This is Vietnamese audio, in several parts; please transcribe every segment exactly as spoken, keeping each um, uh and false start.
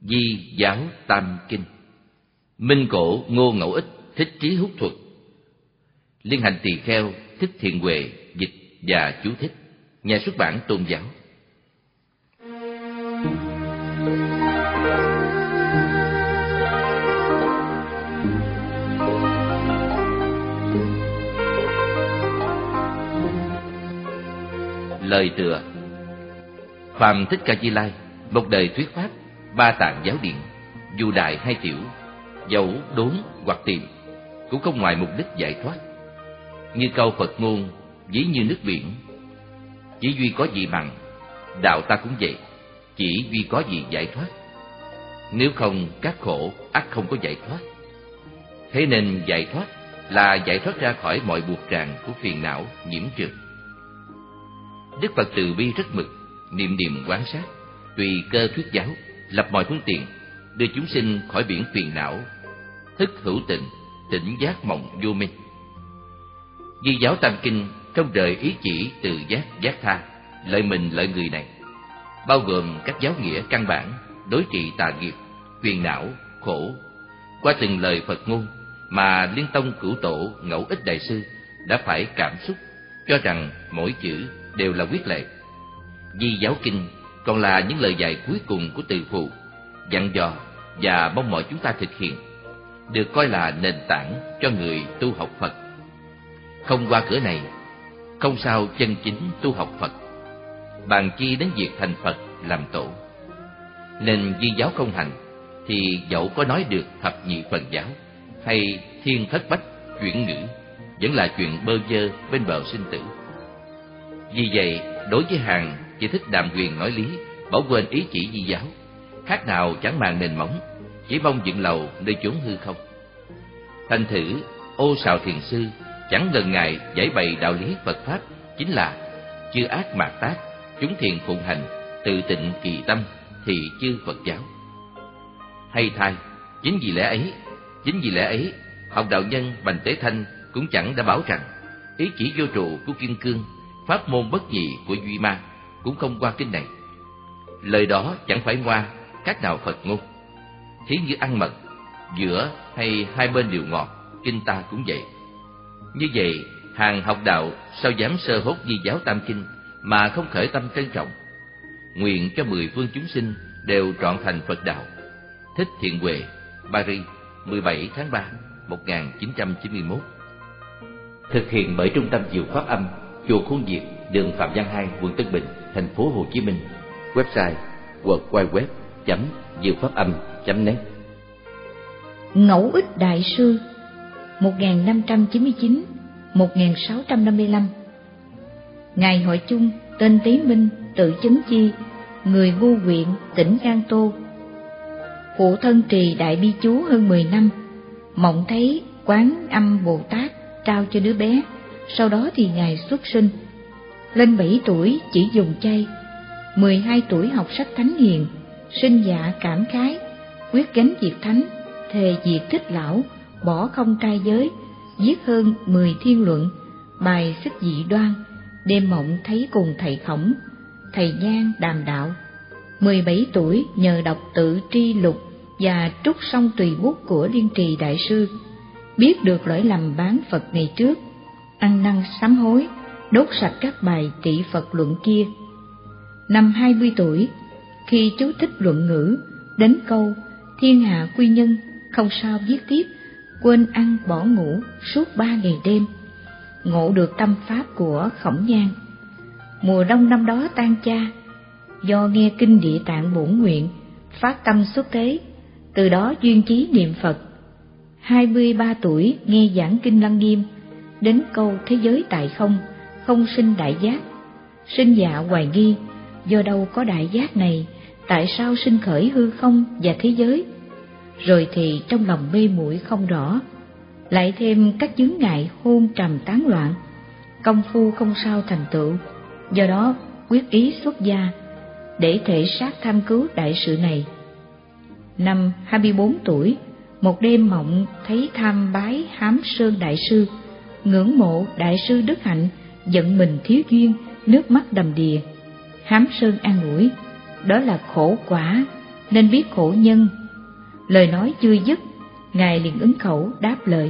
Di Giáo Tam Kinh. Minh Cổ Ngô Ngẫu Ích thích trí hút thuật. Liên Hành Tỳ Kheo thích Thiện Huệ dịch và chú thích. Nhà xuất bản Tôn Giáo. Lời tựa. Phàm Thích Ca Di Lai một đời thuyết pháp ba tạng giáo điện, dù đại hay tiểu, dẫu đốn hoặc tìm, cũng không ngoài mục đích giải thoát. Như câu Phật ngôn, ví như nước biển, chỉ duy có gì bằng, đạo ta cũng vậy, chỉ duy có gì giải thoát. Nếu không các khổ ắt không có giải thoát. Thế nên giải thoát là giải thoát ra khỏi mọi buộc ràng của phiền não nhiễm trượt. Đức Phật từ bi rất mực, niệm niệm quán sát, tùy cơ thuyết giáo, lập mọi phương tiện, đưa chúng sinh khỏi biển phiền não, thức hữu tịnh, tỉnh giác mộng vô minh. Di Giáo Tam Kinh không rời ý chỉ từ giác giác tha, lợi mình lợi người này, bao gồm các giáo nghĩa căn bản, đối trị tà nghiệp, phiền não, khổ. Qua từng lời Phật ngôn mà Liên Tông Cửu Tổ Ngẫu Ích Đại Sư đã phải cảm xúc, cho rằng mỗi chữ đều là quyết lệ. Di Giáo Kinh còn là những lời dạy cuối cùng của từ phụ, dặn dò và mong mỏi chúng ta thực hiện, được coi là nền tảng cho người tu học Phật. Không qua cửa này, không sao chân chính tu học Phật, bàn chi đến việc thành Phật làm tổ. Nên Di Giáo không hành thì dẫu có nói được thập nhị phần giáo hay thiên thất bách chuyển ngữ, vẫn là chuyện bơ vơ bên bờ sinh tử. Vì vậy, đối với hàng chỉ thích đàm quyền nói lý, bỏ quên ý chỉ Di Giáo, khác nào chẳng màng nền móng, chỉ mong dựng lầu nơi chốn hư không. Thành thử Ô Sào Thiền Sư chẳng lần ngày giải bày đạo lý Phật pháp, chính là chư ác mạt tác, chúng thiền phụng hành, tự tịnh kỳ tâm, thì chư Phật giáo. Hay thay, chính vì lẽ ấy, chính vì lẽ ấy, học đạo nhân Bành Tế Thanh cũng chẳng đã bảo rằng ý chỉ vô trụ của Kim Cương, pháp môn bất nhị của Duy Ma cũng không qua kinh này. Lời đó chẳng phải ngoa các nào Phật ngôn. Thí như ăn mật, giữa hay hai bên đều ngọt, kinh ta cũng vậy. Như vậy, hàng học đạo sao dám sơ hốt Di Giáo Tam Kinh mà không khởi tâm trân trọng. Nguyện cho mười phương chúng sinh đều trọn thành Phật đạo. Thích Thiện Huệ, Paris, mười bảy tháng ba, một nghìn chín trăm chín mươi mốt. Thực hiện bởi Trung tâm Diệu Pháp Âm, chùa Khuôn Việt, đường Phạm Văn Hai, quận Tân Bình, thành phố Hồ Chí Minh. Website w w w chấm diệu pháp âm chấm net. Ngẫu Ích Đại Sư một nghìn năm trăm chín mươi chín đến một nghìn sáu trăm năm mươi lăm. Ngài Hội Chung, tên Tý Minh, tự Chấn Chi, người Ngô huyện, tỉnh Gan Tô. Phụ thân trì đại bi chú hơn mười năm, mộng thấy Quán Âm Bồ Tát trao cho đứa bé, sau đó thì Ngài xuất sinh. Lên bảy tuổi chỉ dùng chay, mười hai tuổi học sách thánh hiền, sinh dạ cảm khái, quyết gánh việc thánh, thề diệt thích lão, bỏ không trai giới, viết hơn mười thiên luận, bài xích dị đoan. Đêm mộng thấy cùng thầy Khổng, thầy Nhan đàm đạo. Mười bảy tuổi nhờ đọc tự tri lục và trút xong tùy bút của Liên Trì Đại Sư, biết được lỗi lầm bán Phật ngày trước, ăn năn sám hối, đốt sạch các bài trị Phật luận kia. Năm hai mươi tuổi, khi chú thích luận ngữ, đến câu thiên hạ quy nhân, không sao viết tiếp, quên ăn bỏ ngủ suốt ba ngày đêm, ngộ được tâm pháp của Khổng Nhan. Mùa đông năm đó tan cha, do nghe kinh Địa Tạng bổn nguyện, phát tâm xuất thế, từ đó duyên chí niệm Phật. Hai mươi ba tuổi nghe giảng kinh Lăng Nghiêm, đến câu thế giới tại không, không sinh đại giác, sinh dạ hoài nghi, do đâu có đại giác này, tại sao sinh khởi hư không và thế giới? Rồi thì trong lòng mê muội không rõ, lại thêm các chướng ngại hôn trầm tán loạn, công phu không sao thành tựu, do đó quyết ý xuất gia để thể sát tham cứu đại sự này. Năm hai mươi bốn tuổi, một đêm mộng thấy tham bái Hám Sơn Đại Sư, ngưỡng mộ Đại Sư đức hạnh, giận mình thiếu duyên, nước mắt đầm đìa. Hám Sơn an ủi, đó là khổ quả, nên biết khổ nhân. Lời nói chưa dứt, Ngài liền ứng khẩu đáp lời: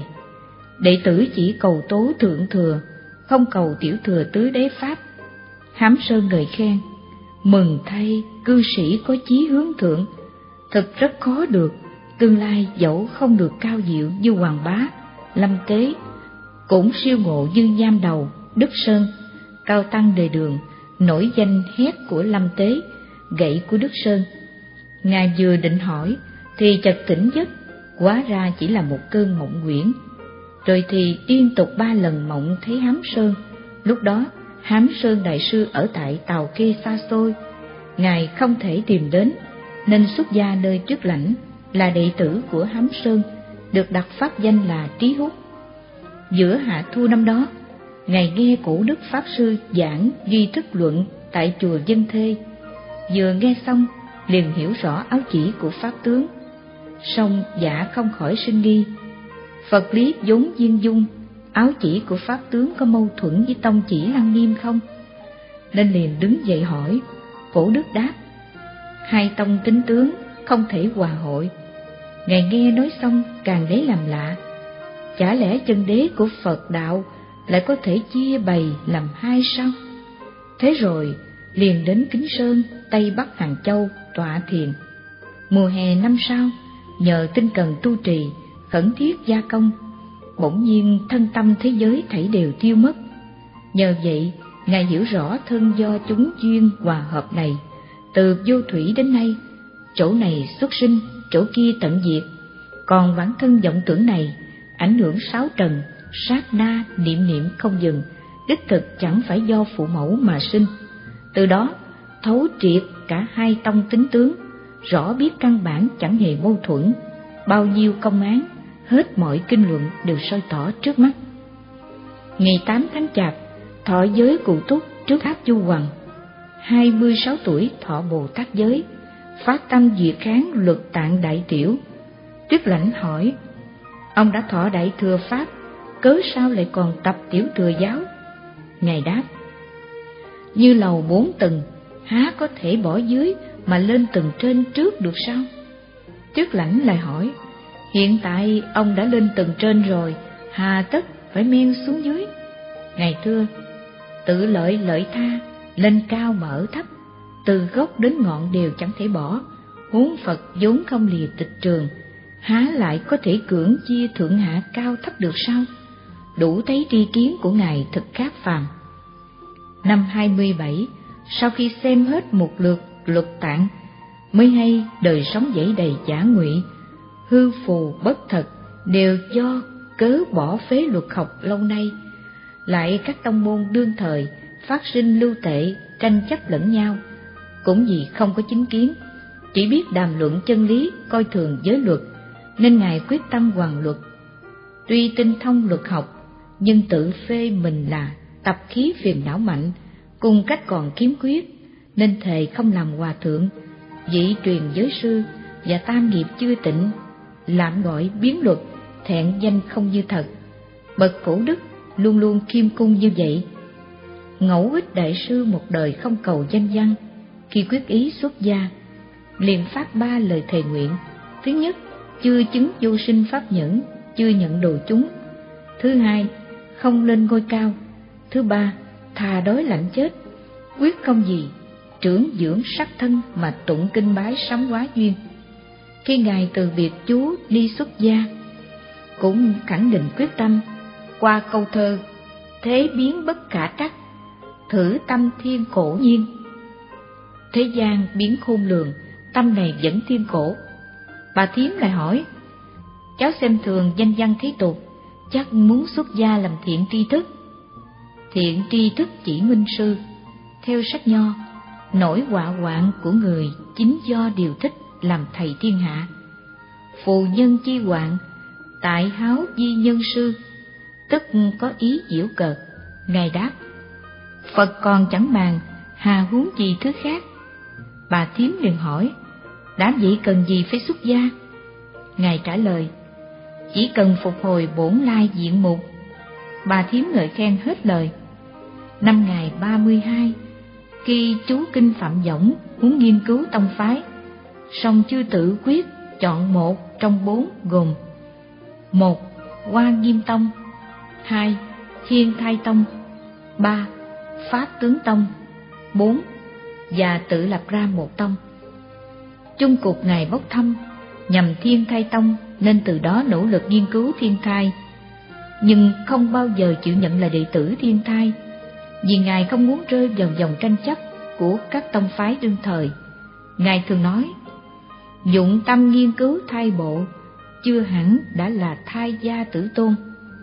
đệ tử chỉ cầu tố thượng thừa, không cầu tiểu thừa tứ đế pháp. Hám Sơn ngợi khen: mừng thay, cư sĩ có chí hướng thượng, thực rất khó được. Tương lai dẫu không được cao diệu như Hoàng Bá, Lâm Tế, cũng siêu ngộ như Nham Đầu, Đức Sơn. Cao tăng đề đường, nổi danh hét của Lâm Tế, gậy của Đức Sơn. Ngài vừa định hỏi thì chợt tỉnh giấc, hóa ra chỉ là một cơn mộng huyễn. Rồi thì liên tục ba lần mộng thấy Hám Sơn. Lúc đó Hám Sơn đại sư ở tại Tào Kê xa xôi, Ngài không thể tìm đến, nên xuất gia nơi Trước Lãnh, là đệ tử của Hám Sơn, được đặt pháp danh là Trí Hút. Giữa hạ thu năm đó, Ngài nghe Cổ Đức Pháp Sư giảng duy thức luận tại chùa Dân Thê. Vừa nghe xong liền hiểu rõ áo chỉ của Pháp tướng, song dạ không khỏi sinh nghi. Phật lý vốn viên dung, áo chỉ của Pháp tướng có mâu thuẫn với tông chỉ Lăng Nghiêm không? Nên liền đứng dậy hỏi. Cổ Đức đáp: hai tông tính tướng không thể hòa hội. Ngài nghe nói xong càng lấy làm lạ, chả lẽ chân đế của Phật đạo lại có thể chia bày làm hai sao? Thế rồi liền đến Kính Sơn, Tây Bắc Hàng Châu tọa thiền. Mùa hè năm sau, nhờ tinh cần tu trì, khẩn thiết gia công, bỗng nhiên thân tâm thế giới thảy đều tiêu mất. Nhờ vậy, Ngài hiểu rõ thân do chúng duyên hòa hợp này, từ vô thủy đến nay, chỗ này xuất sinh, chỗ kia tận diệt. Còn bản thân vọng tưởng này, ảnh hưởng sáu trần, sát na niệm niệm không dừng, đích thực chẳng phải do phụ mẫu mà sinh. Từ đó thấu triệt cả hai tông tính tướng, rõ biết căn bản chẳng hề mâu thuẫn. Bao nhiêu công án, hết mọi kinh luận đều soi tỏ trước mắt. Ngày tám tháng Chạp, thọ giới Cụ Túc trước Tháp Chu Hoằng, hai mươi sáu tuổi thọ Bồ Tát giới, phát tâm duyệt kháng luật Tạng Đại Tiểu. Trước Lãnh hỏi: ông đã thọ Đại Thừa Pháp, cớ sao lại còn tập Tiểu Thừa giáo? Ngài đáp: như lầu bốn tầng, há có thể bỏ dưới mà lên tầng trên trước được sao? Trước Lãnh lại hỏi: hiện tại ông đã lên tầng trên rồi, hà tất phải men xuống dưới? Ngài thưa: tự lợi lợi tha, lên cao mà ở thấp, từ gốc đến ngọn đều chẳng thể bỏ. Huống Phật vốn không lìa tịch trường, há lại có thể cưỡng chia thượng hạ cao thấp được sao? Đủ thấy tri kiến của Ngài thực khác phàm. Năm hai mươi bảy, sau khi xem hết một lượt luật Tạng, mới hay đời sống dẫy đầy giả ngụy, hư phù bất thật, đều do cớ bỏ phế luật học lâu nay. Lại các tông môn đương thời phát sinh lưu tệ, tranh chấp lẫn nhau, cũng vì không có chính kiến, chỉ biết đàm luận chân lý, coi thường giới luật, nên Ngài quyết tâm hoàn luật. Tuy tinh thông luật học, nhưng tự phê mình là tập khí phiền não mạnh, cùng cách còn khiếm khuyết, nên thề không làm hòa thượng, vị truyền giới sư và tam nghiệp chưa tịnh, lạm gọi biến luật, thẹn danh không như thật. Bậc Cổ Đức luôn luôn khiêm cung như vậy. Ngẫu Ích đại sư một đời không cầu danh văn, khi quyết ý xuất gia, liền phát ba lời thề nguyện. Thứ nhất, chưa chứng vô sinh pháp nhẫn, chưa nhận đồ chúng. Thứ hai, không lên ngôi cao. Thứ ba, thà đói lạnh chết, quyết không gì trưởng dưỡng sắc thân mà tụng kinh bái sám hóa duyên. Khi Ngài từ biệt chú đi xuất gia, cũng khẳng định quyết tâm qua câu thơ: thế biến bất khả trắc, thử tâm thiên cổ nhiên. Thế gian biến khôn lường, tâm này vẫn thiên cổ. Bà thím lại hỏi: cháu xem thường danh văn thế tục, chắc muốn xuất gia làm thiện tri thức. Thiện tri thức chỉ minh sư. Theo sách Nho, nỗi họa hoạn của người chính do điều thích làm thầy thiên hạ. Phù nhân chi hoạn, tại háo di nhân sư, tức có ý giễu cợt. Ngài đáp: Phật còn chẳng bàn, hà huống gì thứ khác. Bà thím liền hỏi: đã vậy cần gì phải xuất gia? Ngài trả lời: chỉ cần phục hồi bổn lai diện mục. Bà thím ngợi khen hết lời. Năm ngày ba mươi hai, khi chú kinh Phạm Võng muốn nghiên cứu tông phái, song chư tự quyết chọn một trong bốn gồm: một. Hoa Nghiêm Tông, hai. Thiên Thai Tông, ba. Pháp Tướng Tông, bốn. Và tự lập ra một tông. Chung cuộc Ngài bốc thăm nhằm Thiên Thai Tông, nên từ đó nỗ lực nghiên cứu thiên thai, nhưng không bao giờ chịu nhận là đệ tử thiên thai, vì Ngài không muốn rơi vào vòng tranh chấp của các tông phái đương thời. Ngài thường nói: dụng tâm nghiên cứu thai bộ, chưa hẳn đã là thai gia tử tôn.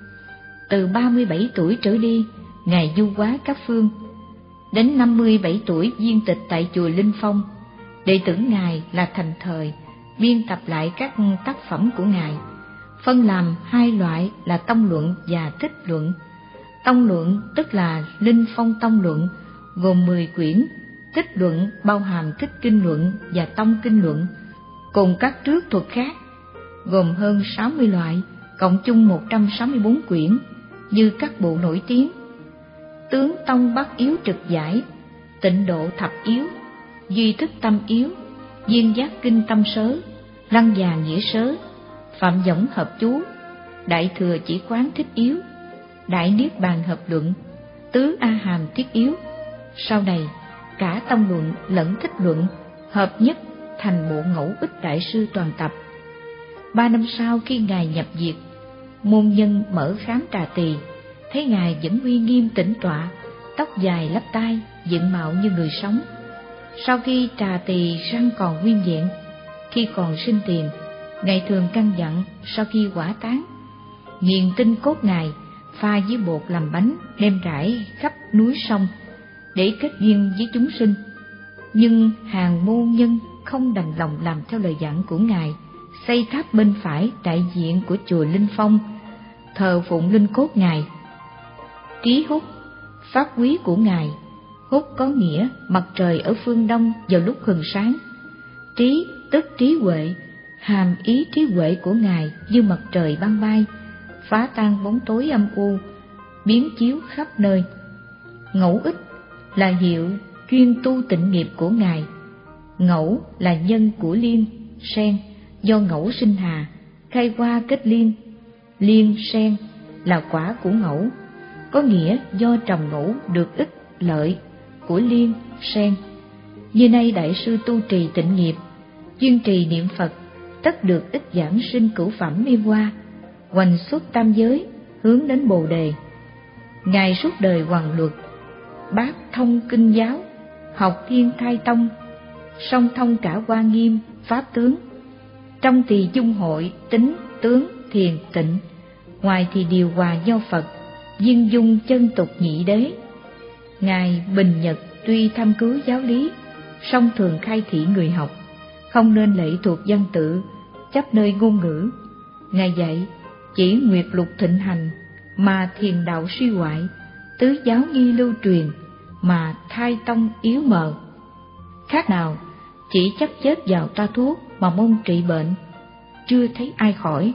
Từ ba mươi bảy tuổi trở đi, Ngài du hóa các phương. Đến năm mươi bảy tuổi viên tịch tại chùa Linh Phong. Đệ tử Ngài là Thành Thời biên tập lại các tác phẩm của Ngài, phân làm hai loại là tông luận và thích luận. Tông luận tức là Linh Phong Tông Luận, gồm mười quyển. Thích luận bao hàm Thích Kinh Luận và Tông Kinh Luận, cùng các trước thuật khác, gồm hơn sáu mươi loại, cộng chung một trăm sáu mươi bốn quyển, như các bộ nổi tiếng: Tướng Tông Bát Yếu Trực Giải, Tịnh Độ Thập Yếu, Duy Thức Tâm Yếu, Duyên Giác Kinh Tâm Sớ, Lăng Già Nghĩa Sớ, Phạm Võng Hợp Chú, Đại Thừa Chỉ Quán Thích Yếu, Đại Niết Bàn Hợp Luận, Tứ A Hàm Thiết Yếu. Sau này, cả tông luận lẫn thích luận hợp nhất thành bộ Ngẫu Ích Đại Sư toàn tập. Ba năm sau, khi Ngài nhập diệt, môn nhân mở khám Trà Tỳ, thấy Ngài vẫn uy nghiêm tĩnh tọa, tóc dài lấp tai, diện mạo như người sống. Sau khi Trà Tỳ răng còn nguyên vẹn, khi còn sinh tiền, Ngài thường căn dặn sau khi hỏa táng, nghiền tinh cốt Ngài, pha với bột làm bánh, đem rải khắp núi sông để kết duyên với chúng sinh. Nhưng hàng môn nhân không đành lòng làm theo lời dặn của Ngài, xây tháp bên phải đại diện của chùa Linh Phong, thờ phụng linh cốt Ngài. Trí Húc, pháp quý của Ngài. Húc có nghĩa mặt trời ở phương đông vào lúc hừng sáng. Trí tức trí huệ, hàm ý trí huệ của Ngài như mặt trời ban mai, phá tan bóng tối âm u, biến chiếu khắp nơi. Ngẫu Ích là hiệu chuyên tu tịnh nghiệp của Ngài. Ngẫu là nhân của liên, sen, do ngẫu sinh hà, khai hoa kết liên. Liên, sen là quả của ngẫu, có nghĩa do trồng ngẫu được ích lợi của liên, sen. Như nay Đại sư tu trì tịnh nghiệp, chuyên trì niệm Phật, tất được ích giảng sinh cửu phẩm mê hoa, hoành xuất tam giới, hướng đến Bồ Đề. Ngài suốt đời hoằng luật, bác thông kinh giáo, học Thiên Thai Tông, song thông cả Hoa Nghiêm, Pháp Tướng. Trong thì chung hội tính tướng thiền tịnh, ngoài thì điều hòa nho Phật, viên dung chân tục nhị đế. Ngài bình nhật tuy thâm cứu giáo lý, song thường khai thị người học, không nên lệ thuộc văn tự, chấp nơi ngôn ngữ. Ngài dạy chỉ nguyệt lục thịnh hành mà thiền đạo suy hoại, tứ giáo nghi lưu truyền mà thai tông yếu mờ. Khác nào chỉ chấp chết vào toa thuốc mà mong trị bệnh, chưa thấy ai khỏi.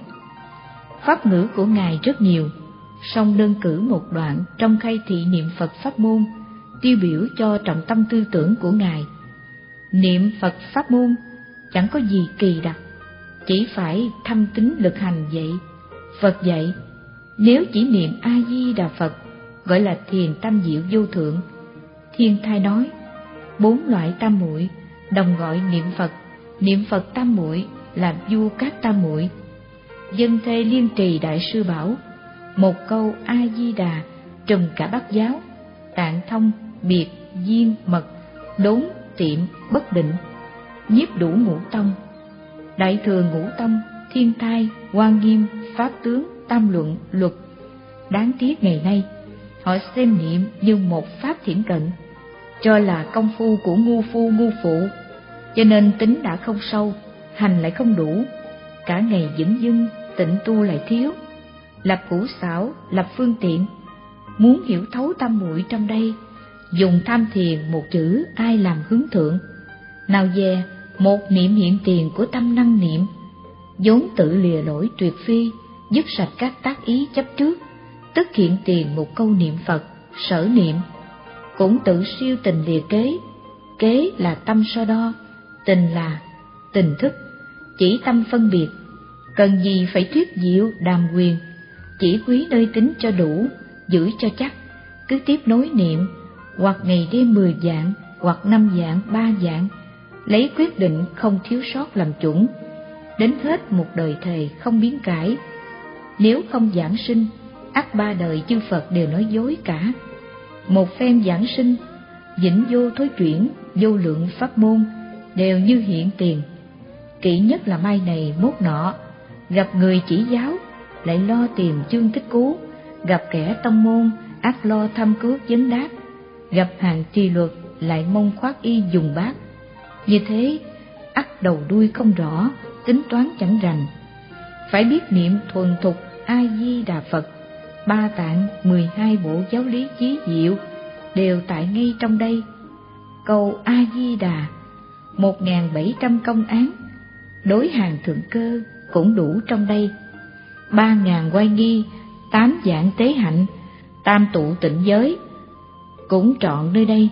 Pháp ngữ của Ngài rất nhiều, song đơn cử một đoạn trong khai thị niệm Phật pháp môn, tiêu biểu cho trọng tâm tư tưởng của Ngài. Niệm Phật pháp môn chẳng có gì kỳ đặc, chỉ phải thâm tín lực hành vậy. Phật dạy, nếu chỉ niệm A Di Đà Phật gọi là thiền tam diệu vô thượng. Thiên Thai nói, bốn loại tam muội đồng gọi niệm Phật, niệm Phật tam muội là vua các tam muội. Dân thê liên trì đại sư bảo, một câu A Di Đà trùm cả bát giáo, tạng thông, biệt, duyên, mật, đốn, tiệm, bất định, nhiếp đủ ngũ tông. Đại thừa ngũ tông, Thiên Thai, Hoa Nghiêm, Pháp Tướng, Tam Luận, Luật. Đáng tiếc ngày nay họ xem niệm như một pháp thiển cận, cho là công phu của ngu phu ngu phụ, cho nên tính đã không sâu, hành lại không đủ, cả ngày dửng dưng, tịnh tu lại thiếu, lập củ xảo, lập phương tiện. Muốn hiểu thấu tam muội trong đây, dùng tham thiền một chữ ai làm hướng thượng. Nào về một niệm hiện tiền của tâm năng niệm, vốn tự lìa lỗi tuyệt phi, dứt sạch các tác ý chấp trước, tức hiện tiền một câu niệm Phật, sở niệm. Cũng tự siêu tình lìa kế, kế là tâm so đo, tình là tình thức, chỉ tâm phân biệt, cần gì phải thuyết diệu đàm quyền, chỉ quý nơi tính cho đủ, giữ cho chắc, cứ tiếp nối niệm, hoặc ngày đêm mười vạn, hoặc năm vạn, ba vạn, lấy quyết định không thiếu sót làm chuẩn, đến hết một đời thề không biến cải. Nếu không giảng sinh, ắt ba đời chư Phật đều nói dối cả. Một phen giảng sinh, vĩnh vô thối chuyển, vô lượng pháp môn đều như hiện tiền. Kỹ nhất là mai này mốt nọ, gặp người chỉ giáo lại lo tìm chương tích cứu, gặp kẻ tông môn ắt lo thăm cứu vấn đáp, gặp hàng trì luật lại mong khoác y dùng bát. Như thế ắt đầu đuôi không rõ, tính toán chẳng rành. Phải biết niệm thuần thục A Di Đà Phật, ba tạng mười hai bộ giáo lý chí diệu đều tại ngay trong đây. Câu A Di Đà một nghìn bảy trăm công án, đối hàng thượng cơ cũng đủ trong đây. Ba ngàn oai nghi, tám dạng tế hạnh, tam tụ tịnh giới cũng trọn nơi đây.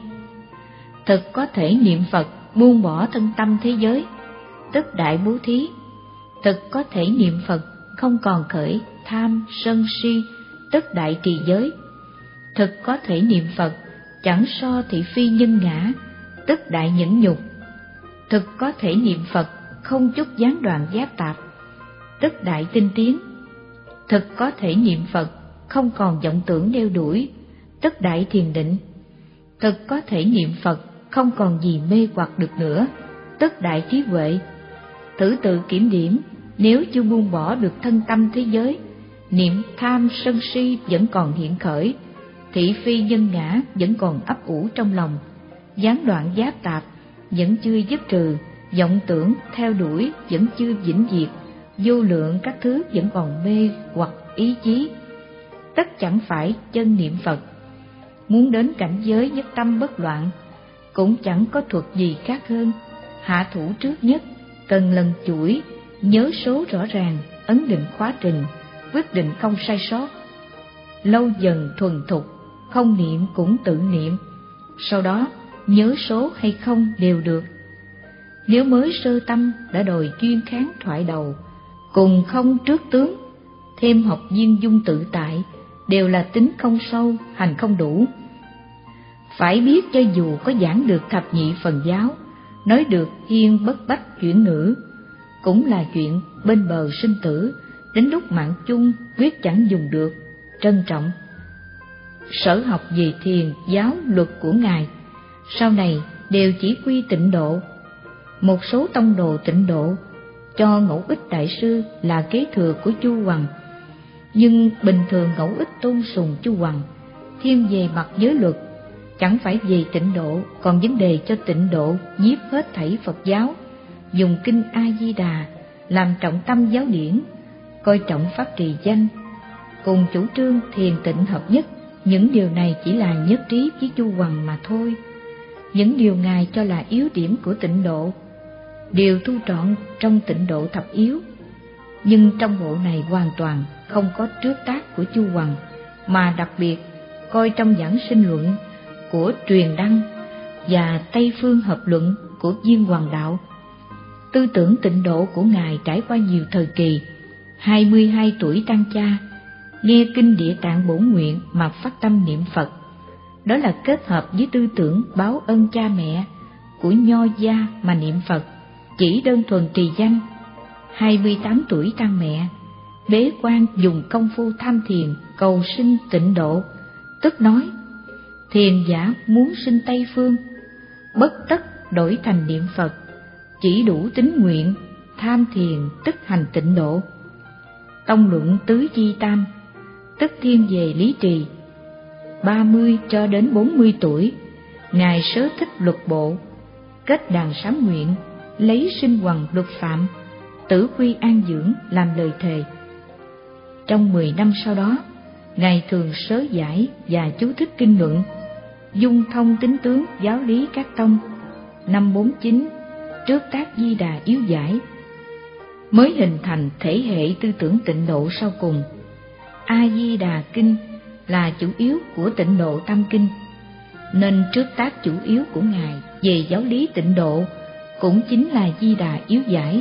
Thực có thể niệm Phật buông bỏ thân tâm thế giới, tức đại bố thí. Thực có thể niệm Phật không còn khởi tham sân si, tức đại trì giới. Thực có thể niệm Phật chẳng so thị phi nhân ngã, tức đại nhẫn nhục. Thực có thể niệm Phật không chút gián đoạn giáp tạp, tức đại tinh tiến. Thực có thể niệm Phật không còn vọng tưởng đeo đuổi, tức đại thiền định. Thực có thể niệm Phật không còn gì mê hoặc được nữa, tức đại trí huệ. Thử tự kiểm điểm, nếu chưa buông bỏ được thân tâm thế giới, niệm tham sân si vẫn còn hiện khởi, thị phi nhân ngã vẫn còn ấp ủ trong lòng, gián đoạn giáp tạp vẫn chưa dứt trừ, vọng tưởng theo đuổi vẫn chưa vĩnh diệt, vô lượng các thứ vẫn còn mê hoặc ý chí, tất chẳng phải chân niệm Phật. Muốn đến cảnh giới nhất tâm bất loạn, cũng chẳng có thuật gì khác hơn hạ thủ trước nhất, cần lần chuỗi, nhớ số rõ ràng, ấn định khóa trình, quyết định không sai sót. Lâu dần thuần thục, không niệm cũng tự niệm, sau đó nhớ số hay không đều được. Nếu mới sơ tâm đã đòi chuyên kháng thoại đầu, cùng không trước tướng, thêm học viên dung tự tại, đều là tính không sâu, hành không đủ. Phải biết cho dù có giảng được thập nhị phần giáo, nói được hiên bất bách chuyển ngữ, cũng là chuyện bên bờ sinh tử, đến lúc mạng chung quyết chẳng dùng được, trân trọng. Sở học về thiền giáo luật của Ngài, sau này đều chỉ quy tịnh độ. Một số tông đồ tịnh độ cho Ngẫu Ích Đại Sư là kế thừa của Chu Hoằng, nhưng bình thường Ngẫu Ích tôn sùng Chu Hoằng, thiên về mặt giới luật, chẳng phải về tịnh độ, còn vấn đề cho tịnh độ nhiếp hết thảy Phật giáo, dùng kinh A Di Đà làm trọng tâm giáo điển, coi trọng pháp trì danh, cùng chủ trương thiền tịnh hợp nhất. Những điều này chỉ là nhất trí với Chu Hoằng mà thôi. Những điều Ngài cho là yếu điểm của tịnh độ đều thu trọn trong tịnh độ thập yếu, nhưng trong bộ này hoàn toàn không có trước tác của Chu Hoằng, mà đặc biệt coi trong giảng sinh luận của Truyền Đăng và Tây Phương Hợp Luận của Viên Hoàng Đạo. Tư tưởng tịnh độ của Ngài trải qua nhiều thời kỳ. Hai mươi hai tuổi tang cha, nghe kinh Địa Tạng Bổn Nguyện mà phát tâm niệm Phật, đó là kết hợp với tư tưởng báo ân cha mẹ của Nho gia mà niệm Phật, chỉ đơn thuần trì danh. Hai mươi tám tuổi tang mẹ, bế quan dùng công phu tham thiền cầu sinh tịnh độ, tức nói thiền giả muốn sinh Tây Phương, bất tất đổi thành niệm Phật, chỉ đủ tín nguyện tham thiền tức hành tịnh độ. Tông luận tứ chi tam, tức thiên về lý trì. Ba mươi cho đến bốn mươi tuổi, Ngài sớ thích luật bộ, kết đàn sám nguyện, lấy sinh hoằng luật phạm, tử quy an dưỡng làm lời thề. Trong mười năm sau đó, Ngài thường sớ giải và chú thích kinh luận, dung thông tính tướng giáo lý các tông. Năm bốn chín, trước tác Di Đà yếu giải, mới hình thành thể hệ tư tưởng tịnh độ sau cùng. A Di Đà Kinh là chủ yếu của tịnh độ tam kinh, nên trước tác chủ yếu của Ngài về giáo lý tịnh độ cũng chính là Di Đà yếu giải.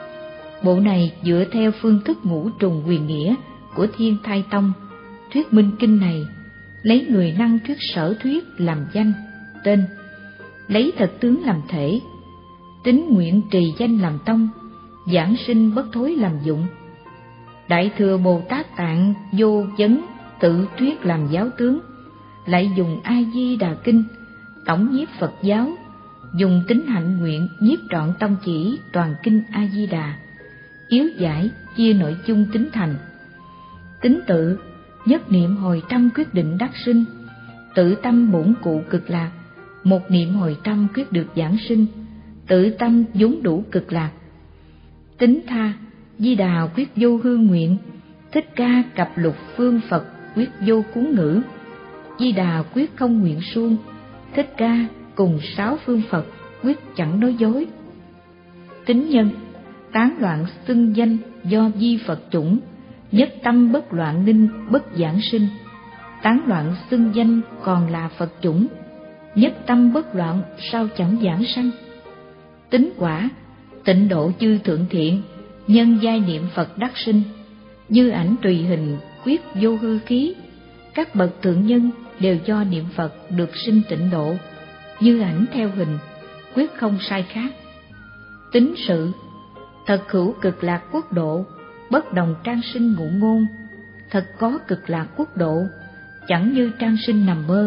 Bộ này dựa theo phương thức ngũ trùng quyền nghĩa của Thiên Thai Tông, thuyết minh kinh này, lấy người năng thuyết sở thuyết làm danh, tên, lấy thật tướng làm thể, tín nguyện trì danh làm tông, giảng sinh bất thối làm dụng. Đại thừa Bồ Tát Tạng vô vấn tự thuyết làm giáo tướng, lại dùng A Di Đà Kinh tổng nhiếp Phật giáo, dùng tính hạnh nguyện nhiếp trọn tông chỉ toàn kinh A Di Đà, yếu giải chia nội chung tính thành. Tính tự, nhất niệm hồi trăm quyết định đắc sinh, tự tâm bổn cụ cực lạc, một niệm hồi trăm quyết được giảng sinh, tự tâm vốn đủ cực lạc. Tính tha, Di Đà quyết vô hư nguyện, Thích Ca cập lục phương Phật quyết vô cú ngữ, Di Đà quyết không nguyện suông, Thích Ca cùng sáu phương Phật quyết chẳng nói dối. Tính nhân, tán loạn xưng danh do di Phật chủng, nhất tâm bất loạn ninh bất giảng sinh, tán loạn xưng danh còn là Phật chủng, nhất tâm bất loạn sao chẳng giảng sanh. Tính quả, tịnh độ chư thượng thiện, nhân giai niệm Phật đắc sinh, như ảnh tùy hình quyết vô hư khí, các bậc thượng nhân đều do niệm Phật được sinh tịnh độ, như ảnh theo hình quyết không sai khác. Tính sự, thật hữu cực lạc quốc độ, bất đồng trang sinh ngụ ngôn, thật có cực lạc quốc độ, chẳng như trang sinh nằm mơ.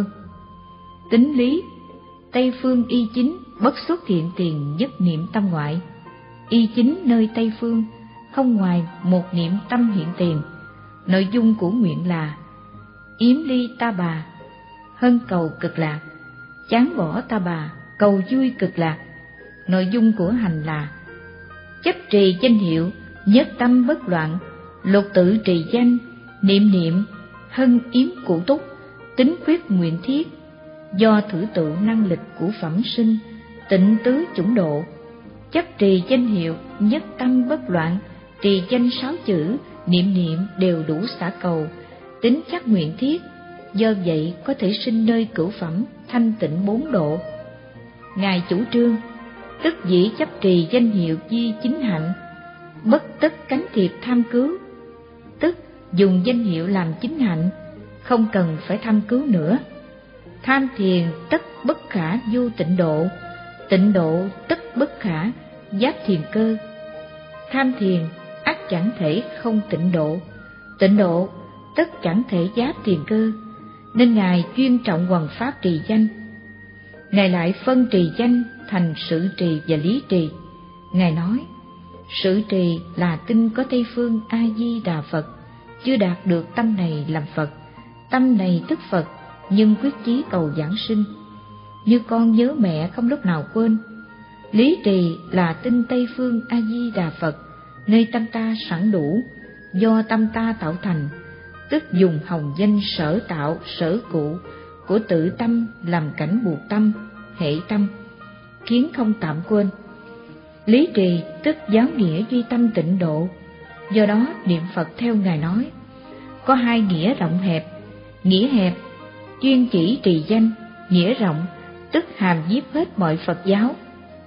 Tính lý, Tây phương y chính bất xuất hiện tiền nhất niệm tâm ngoại, y chính nơi Tây phương không ngoài một niệm tâm hiện tiền. Nội dung của nguyện là yếm ly ta bà, hân cầu cực lạc, chán bỏ ta bà, cầu vui cực lạc. Nội dung của hành là chấp trì danh hiệu, nhất tâm bất loạn, lục tự trì danh, niệm niệm, hân yếm cụ túc, tính quyết nguyện thiết, do thử tự năng lực của phẩm sinh, tịnh tứ chủng độ. Chấp trì danh hiệu, nhất tâm bất loạn, trì danh sáu chữ, niệm niệm đều đủ xả cầu, tính chắc nguyện thiết, do vậy có thể sinh nơi cửu phẩm thanh tịnh bốn độ. Ngài chủ trương tức dĩ chấp trì danh hiệu di chính hạnh, bất tất cánh thiệp tham cứu, tức dùng danh hiệu làm chính hạnh, không cần phải tham cứu nữa. Tham thiền tất bất khả vô tịnh độ, tịnh độ tất bất khả giáp thiền cơ. Tham thiền ắt chẳng thể không tịnh độ, tịnh độ tất chẳng thể giáp thiền cơ, nên Ngài chuyên trọng hoằng pháp trì danh. Ngài lại phân trì danh thành sự trì và lý trì. Ngài nói, sự trì là tin có Tây phương A Di Đà Phật, chưa đạt được tâm này làm Phật, tâm này tức Phật, nhưng quyết chí cầu giảng sinh, như con nhớ mẹ không lúc nào quên. Lý trì là tin Tây phương A Di Đà Phật, nơi tâm ta sẵn đủ, do tâm ta tạo thành, tức dùng hồng danh sở tạo sở cụ của tự tâm làm cảnh buộc tâm, hệ tâm, khiến không tạm quên. Lý trì tức giáo nghĩa duy tâm tịnh độ, do đó niệm Phật theo Ngài nói có hai nghĩa rộng hẹp. Nghĩa hẹp chuyên chỉ trì danh, nghĩa rộng tức hàm nhiếp hết mọi Phật giáo.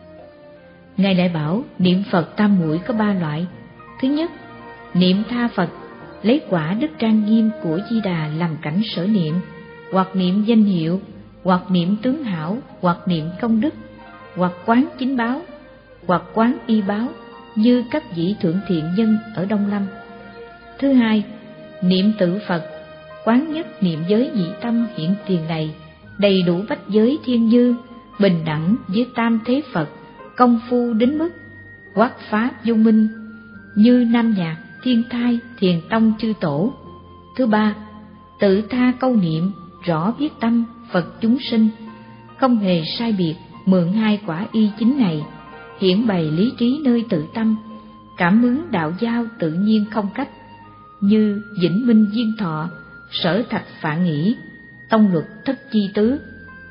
Ngài lại bảo niệm Phật tam muội có ba loại. Thứ nhất, niệm tha Phật, lấy quả đức trang nghiêm của Di Đà làm cảnh sở niệm, hoặc niệm danh hiệu, hoặc niệm tướng hảo, hoặc niệm công đức, hoặc quán chính báo, hoặc quán y báo, như các vị thượng thiện nhân ở Đông Lâm. Thứ hai, niệm tự Phật, quán nhất niệm giới nhị tâm hiện tiền này, đầy đủ bách giới thiên như, bình đẳng với tam thế Phật, công phu đến mức quát phá vô minh, như Nam Nhạc, Thiên Thai, Thiền Tông chư tổ. Thứ ba, tự tha câu niệm, rõ viết tâm Phật chúng sinh, không hề sai biệt, mượn hai quả y chính này, hiển bày lý trí nơi tự tâm, cảm ứng đạo giao tự nhiên không cách, như Vĩnh Minh Diên Thọ, Sở Thạch Phạn Nghĩ, Tông Luật Thất Chi Tứ.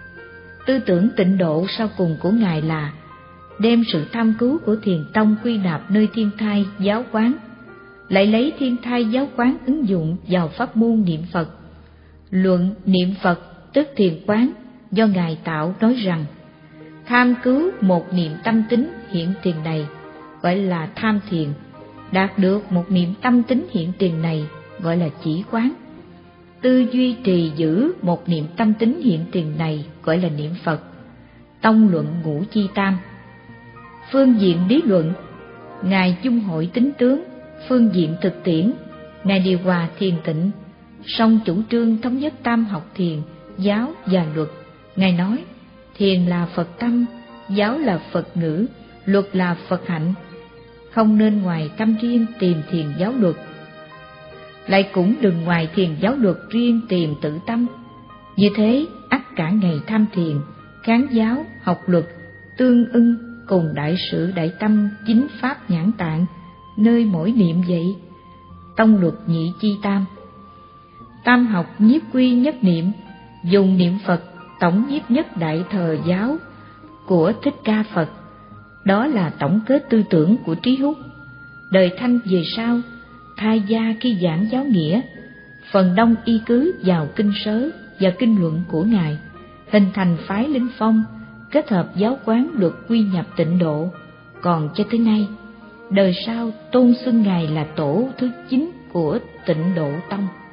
Tư tưởng tịnh độ sau cùng của Ngài là đem sự tham cứu của Thiền Tông quy nạp nơi Thiên Thai giáo quán, lại lấy Thiên Thai giáo quán ứng dụng vào pháp môn niệm Phật. Luận niệm Phật tức thiền quán do Ngài tạo nói rằng Tham cứu một niệm tâm tính hiện tiền này gọi là tham thiền. Đạt được một niệm tâm tính hiện tiền này gọi là chỉ quán. Tư duy trì giữ một niệm tâm tính hiện tiền này gọi là niệm Phật. Tông luận ngũ chi tam. Phương diện lý luận, Ngài dung hội tính tướng. Phương diện thực tiễn, Ngài điều hòa thiền tịnh. Song chủ trương thống nhất tam học thiền, giáo và luật. Ngài nói, thiền là Phật tâm, giáo là Phật ngữ, luật là Phật hạnh. Không nên ngoài tâm riêng tìm thiền giáo luật, lại cũng đừng ngoài thiền giáo luật riêng tìm tự tâm. Như thế, ắt cả ngày tham thiền, kháng giáo, học luật, tương ưng cùng đại sự đại tâm chính pháp nhãn tạng, nơi mỗi niệm vậy. Tông luật nhị chi tam. Tam học nhiếp quy nhất niệm, dùng niệm Phật tổng nhiếp nhất đại thờ giáo của Thích Ca Phật. Đó là tổng kết tư tưởng của Trí Húc. Đời Thanh về sau, thay gia khi giảng giáo nghĩa, phần đông y cứ vào kinh sớ và kinh luận của Ngài, hình thành phái Linh Phong, kết hợp giáo quán được quy nhập Tịnh Độ. Còn cho tới nay, đời sau tôn xưng Ngài là tổ thứ chín của Tịnh Độ Tông.